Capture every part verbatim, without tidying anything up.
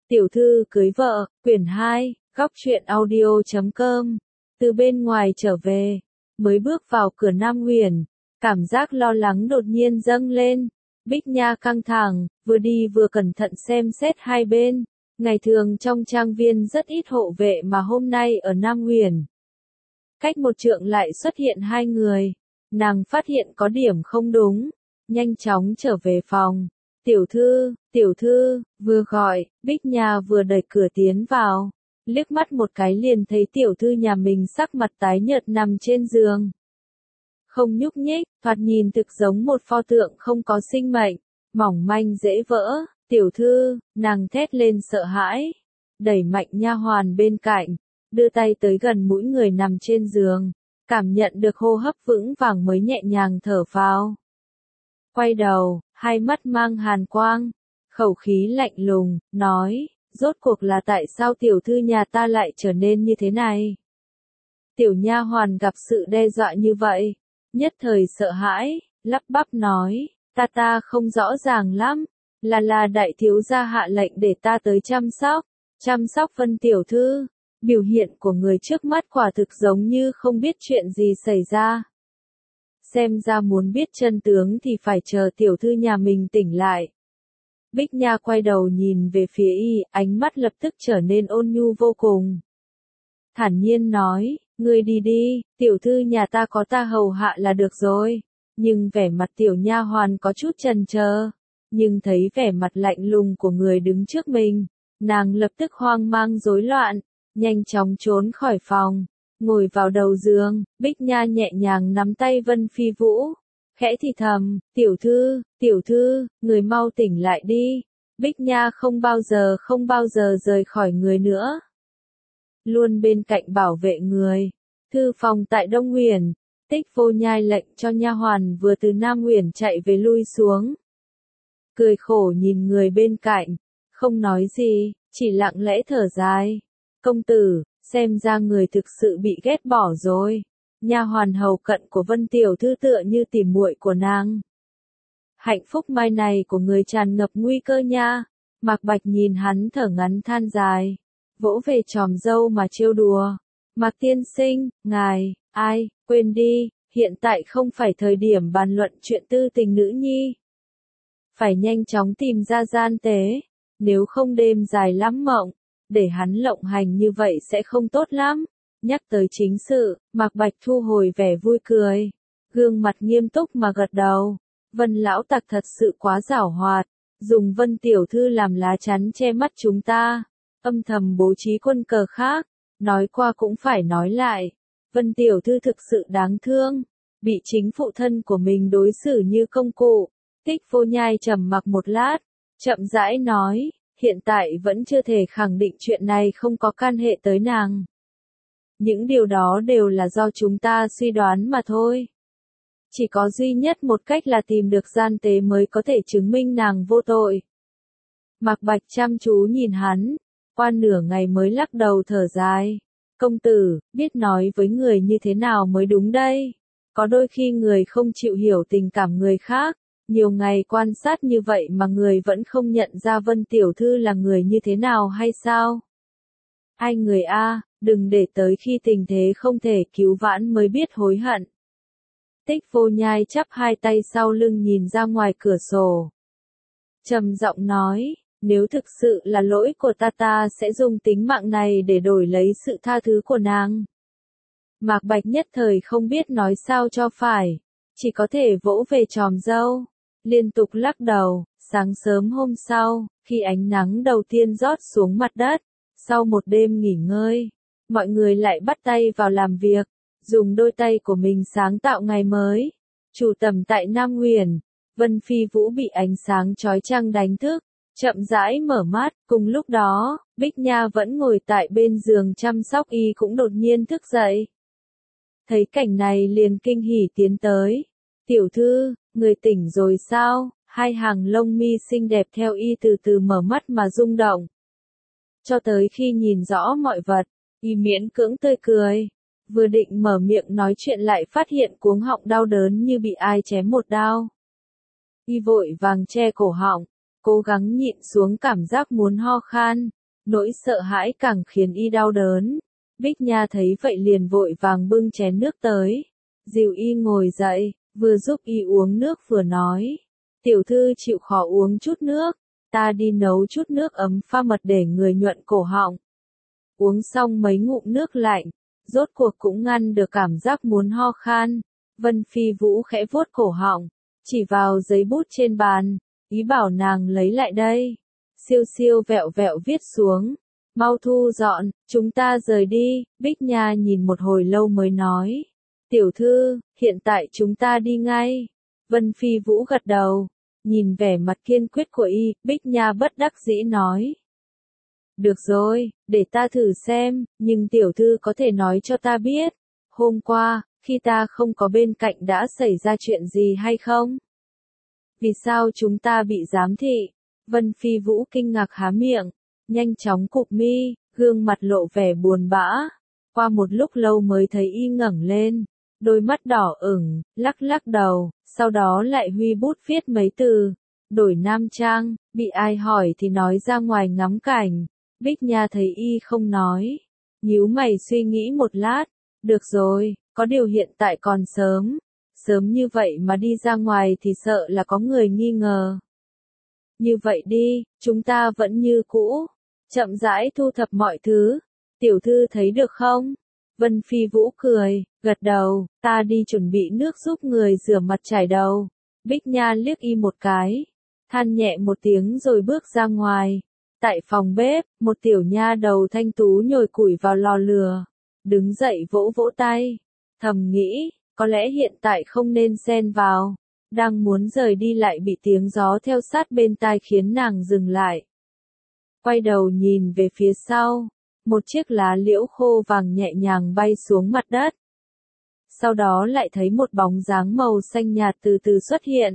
Tiểu thư cưới vợ, quyển hai, góc truyện audio chấm com. Từ bên ngoài trở về, mới bước vào cửa Nam Huyền, cảm giác lo lắng đột nhiên dâng lên. Bích Nha căng thẳng, vừa đi vừa cẩn thận xem xét hai bên. Ngày thường trong trang viên rất ít hộ vệ mà hôm nay ở Nam Huyền. Cách một trượng lại xuất hiện hai người. Nàng phát hiện có điểm không đúng, nhanh chóng trở về phòng. Tiểu thư, tiểu thư, vừa gọi, Bích Nha vừa đẩy cửa tiến vào. Liếc mắt một cái liền thấy tiểu thư nhà mình sắc mặt tái nhợt nằm trên giường. Không nhúc nhích, thoạt nhìn thực giống một pho tượng không có sinh mệnh, mỏng manh dễ vỡ. Tiểu thư, nàng thét lên sợ hãi, đẩy mạnh nha hoàn bên cạnh, đưa tay tới gần mũi người nằm trên giường, cảm nhận được hô hấp vững vàng mới nhẹ nhàng thở phào. Quay đầu, hai mắt mang hàn quang, khẩu khí lạnh lùng, nói, rốt cuộc là tại sao tiểu thư nhà ta lại trở nên như thế này? Tiểu nha hoàn gặp sự đe dọa như vậy, nhất thời sợ hãi, lắp bắp nói, ta ta không rõ ràng lắm, là là đại thiếu gia hạ lệnh để ta tới chăm sóc, chăm sóc Vân tiểu thư. Biểu hiện của người trước mắt quả thực giống như không biết chuyện gì xảy ra. Xem ra muốn biết chân tướng thì phải chờ tiểu thư nhà mình tỉnh lại. Bích Nha quay đầu nhìn về phía y, ánh mắt lập tức trở nên ôn nhu vô cùng. Thản nhiên nói, ngươi đi đi, tiểu thư nhà ta có ta hầu hạ là được rồi. Nhưng vẻ mặt tiểu nha hoàn có chút chần chờ, nhưng thấy vẻ mặt lạnh lùng của người đứng trước mình, nàng lập tức hoang mang rối loạn, nhanh chóng trốn khỏi phòng, ngồi vào đầu giường. Bích Nha nhẹ nhàng nắm tay Vân Phi Vũ, khẽ thì thầm, tiểu thư, tiểu thư, người mau tỉnh lại đi. Bích Nha không bao giờ không bao giờ rời khỏi người nữa, luôn bên cạnh bảo vệ người. Thư phòng tại Đông Huyền, Tích Vô Nhai lệnh cho nha hoàn vừa từ Nam Huyền chạy về lui xuống. Cười khổ nhìn người bên cạnh, không nói gì, chỉ lặng lẽ thở dài. Công tử, xem ra người thực sự bị ghét bỏ rồi. Nha hoàn hầu cận của Vân tiểu thư tựa như tìm muội của nàng. Hạnh phúc mai này của người tràn ngập nguy cơ nha. Mạc Bạch nhìn hắn thở ngắn than dài, vỗ về chòm râu mà trêu đùa. Mạc tiên sinh, ngài, ai, quên đi, hiện tại không phải thời điểm bàn luận chuyện tư tình nữ nhi. Phải nhanh chóng tìm ra gian tế, nếu không đêm dài lắm mộng. Để hắn lộng hành như vậy sẽ không tốt lắm. Nhắc tới chính sự, Mạc Bạch thu hồi vẻ vui cười, gương mặt nghiêm túc mà gật đầu. Vân lão tặc thật sự quá giảo hoạt, dùng Vân tiểu thư làm lá chắn che mắt chúng ta, âm thầm bố trí quân cờ khác. Nói qua cũng phải nói lại, Vân tiểu thư thực sự đáng thương, bị chính phụ thân của mình đối xử như công cụ. Tích Vô Nhai trầm mặc một lát, chậm rãi nói, hiện tại vẫn chưa thể khẳng định chuyện này không có can hệ tới nàng. Những điều đó đều là do chúng ta suy đoán mà thôi. Chỉ có duy nhất một cách là tìm được gian tế mới có thể chứng minh nàng vô tội. Mạc Bạch chăm chú nhìn hắn, qua nửa ngày mới lắc đầu thở dài. Công tử, biết nói với người như thế nào mới đúng đây? Có đôi khi người không chịu hiểu tình cảm người khác. Nhiều ngày quan sát như vậy mà người vẫn không nhận ra Vân tiểu thư là người như thế nào hay sao? Ai người a, đừng để tới khi tình thế không thể cứu vãn mới biết hối hận. Tích Vô Nhai chắp hai tay sau lưng nhìn ra ngoài cửa sổ, trầm giọng nói, nếu thực sự là lỗi của ta ta sẽ dùng tính mạng này để đổi lấy sự tha thứ của nàng. Mạc Bạch nhất thời không biết nói sao cho phải, chỉ có thể vỗ về chòm râu, liên tục lắc đầu. Sáng sớm hôm sau, khi ánh nắng đầu tiên rót xuống mặt đất, sau một đêm nghỉ ngơi, mọi người lại bắt tay vào làm việc, dùng đôi tay của mình sáng tạo ngày mới. Chủ tầm tại Nam Huyền, Vân Phi Vũ bị ánh sáng chói chang đánh thức, chậm rãi mở mắt. Cùng lúc đó, Bích Nha vẫn ngồi tại bên giường chăm sóc y cũng đột nhiên thức dậy. Thấy cảnh này liền kinh hỉ tiến tới. Tiểu thư, người tỉnh rồi sao? Hai hàng lông mi xinh đẹp theo y từ từ mở mắt mà rung động. Cho tới khi nhìn rõ mọi vật, y miễn cưỡng tươi cười. Vừa định mở miệng nói chuyện lại phát hiện cuống họng đau đớn như bị ai chém một đao. Y vội vàng che cổ họng, cố gắng nhịn xuống cảm giác muốn ho khan. Nỗi sợ hãi càng khiến y đau đớn. Bích Nha thấy vậy liền vội vàng bưng chén nước tới, dìu y ngồi dậy, vừa giúp y uống nước vừa nói. Tiểu thư chịu khó uống chút nước, ta đi nấu chút nước ấm pha mật để người nhuận cổ họng. Uống xong mấy ngụm nước lạnh, rốt cuộc cũng ngăn được cảm giác muốn ho khan. Vân Phi Vũ khẽ vuốt cổ họng, chỉ vào giấy bút trên bàn, ý bảo nàng lấy lại đây. Siêu siêu vẹo vẹo viết xuống, mau thu dọn, chúng ta rời đi. Bích Nha nhìn một hồi lâu mới nói, tiểu thư, hiện tại chúng ta đi ngay. Vân Phi Vũ gật đầu, nhìn vẻ mặt kiên quyết của y, Bích Nha bất đắc dĩ nói. Được rồi, để ta thử xem, nhưng tiểu thư có thể nói cho ta biết, hôm qua, khi ta không có bên cạnh đã xảy ra chuyện gì hay không? Vì sao chúng ta bị giám thị? Vân Phi Vũ kinh ngạc há miệng, nhanh chóng cụp mi, gương mặt lộ vẻ buồn bã. Qua một lúc lâu mới thấy y ngẩng lên, đôi mắt đỏ ửng, lắc lắc đầu, sau đó lại huy bút viết mấy từ, đổi nam trang, bị ai hỏi thì nói ra ngoài ngắm cảnh. Bích Nha thấy y không nói, nhíu mày suy nghĩ một lát, được rồi, có điều hiện tại còn sớm, sớm như vậy mà đi ra ngoài thì sợ là có người nghi ngờ. Như vậy đi, chúng ta vẫn như cũ, chậm rãi thu thập mọi thứ, tiểu thư thấy được không? Vân Phi Vũ cười, gật đầu, ta đi chuẩn bị nước giúp người rửa mặt chải đầu. Bích Nha liếc y một cái, than nhẹ một tiếng rồi bước ra ngoài. Tại phòng bếp, một tiểu nha đầu thanh tú nhồi củi vào lò lửa, đứng dậy vỗ vỗ tay, thầm nghĩ, có lẽ hiện tại không nên xen vào. Đang muốn rời đi lại bị tiếng gió theo sát bên tai khiến nàng dừng lại. Quay đầu nhìn về phía sau, một chiếc lá liễu khô vàng nhẹ nhàng bay xuống mặt đất. Sau đó lại thấy một bóng dáng màu xanh nhạt từ từ xuất hiện.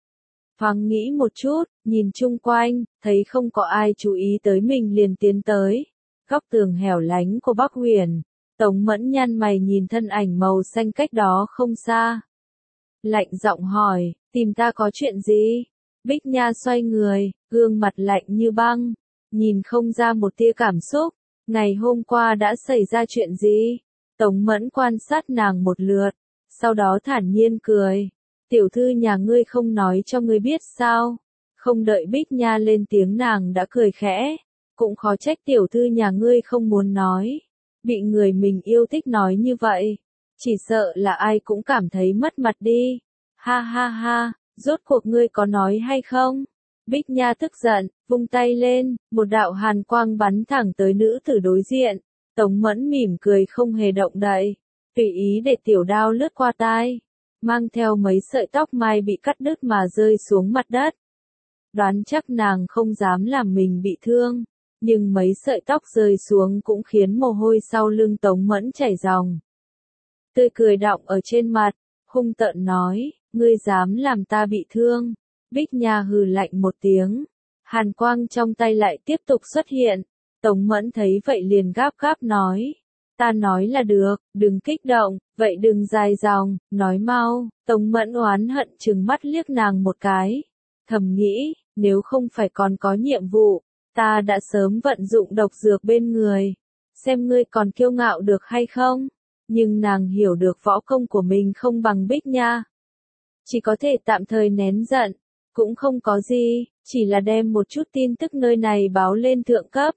Thoáng nghĩ một chút, nhìn chung quanh, thấy không có ai chú ý tới mình liền tiến tới. Góc tường hẻo lánh của Bắc Huyền, Tống Mẫn nhăn mày nhìn thân ảnh màu xanh cách đó không xa. Lạnh giọng hỏi, tìm ta có chuyện gì? Bích Nha xoay người, gương mặt lạnh như băng, nhìn không ra một tia cảm xúc. Ngày hôm qua đã xảy ra chuyện gì? Tống Mẫn quan sát nàng một lượt, sau đó thản nhiên cười. Tiểu thư nhà ngươi không nói cho ngươi biết sao? Không đợi Bích Nha lên tiếng nàng đã cười khẽ. Cũng khó trách tiểu thư nhà ngươi không muốn nói. Bị người mình yêu thích nói như vậy. Chỉ sợ là ai cũng cảm thấy mất mặt đi. Ha ha ha, rốt cuộc ngươi có nói hay không? Bích Nha tức giận, vung tay lên, một đạo hàn quang bắn thẳng tới nữ tử đối diện. Tống Mẫn mỉm cười không hề động đậy, tùy ý để tiểu đao lướt qua tai, mang theo mấy sợi tóc mai bị cắt đứt mà rơi xuống mặt đất. Đoán chắc nàng không dám làm mình bị thương, nhưng mấy sợi tóc rơi xuống cũng khiến mồ hôi sau lưng Tống Mẫn chảy ròng. Tươi cười đọng ở trên mặt, hung tợn nói, ngươi dám làm ta bị thương. Bích Nha hừ lạnh một tiếng, hàn quang trong tay lại tiếp tục xuất hiện. Tống Mẫn thấy vậy liền gáp gáp nói, ta nói là được, đừng kích động, vậy đừng dài dòng, nói mau. Tống Mẫn oán hận trừng mắt liếc nàng một cái, thầm nghĩ, nếu không phải còn có nhiệm vụ, ta đã sớm vận dụng độc dược bên người, xem ngươi còn kiêu ngạo được hay không. Nhưng nàng hiểu được võ công của mình không bằng Bích Nha, chỉ có thể tạm thời nén giận, cũng không có gì, chỉ là đem một chút tin tức nơi này báo lên thượng cấp.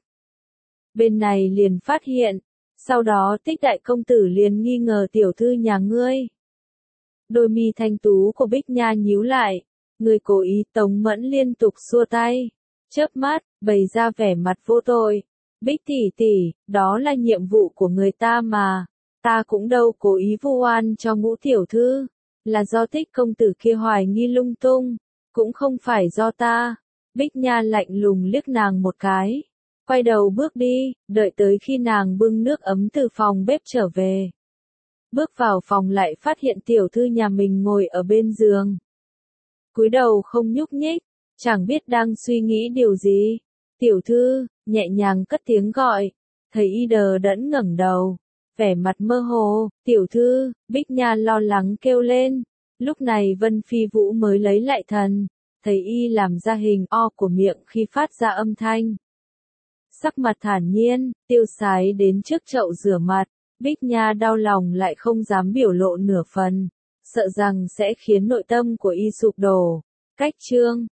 Bên này liền phát hiện, sau đó Tích đại công tử liền nghi ngờ tiểu thư nhà ngươi. Đôi mi thanh tú của Bích Nha nhíu lại, người cố ý. Tống Mẫn liên tục xua tay, chớp mắt, bày ra vẻ mặt vô tội. Bích tỷ tỷ, đó là nhiệm vụ của người ta mà, ta cũng đâu cố ý vu oan cho Ngũ tiểu thư, là do Tích công tử kia hoài nghi lung tung, cũng không phải do ta. Bích Nha lạnh lùng liếc nàng một cái, quay đầu bước đi, đợi tới khi nàng bưng nước ấm từ phòng bếp trở về. Bước vào phòng lại phát hiện tiểu thư nhà mình ngồi ở bên giường. Cúi đầu không nhúc nhích, chẳng biết đang suy nghĩ điều gì. Tiểu thư, nhẹ nhàng cất tiếng gọi, thấy y đờ đẫn ngẩng đầu, vẻ mặt mơ hồ. Tiểu thư, Bích Nha lo lắng kêu lên. Lúc này Vân Phi Vũ mới lấy lại thần, thấy y làm ra hình O của miệng khi phát ra âm thanh. Sắc mặt thản nhiên, tiêu sái đến trước chậu rửa mặt, Bích Nha đau lòng lại không dám biểu lộ nửa phần, sợ rằng sẽ khiến nội tâm của y sụp đổ. Cách chương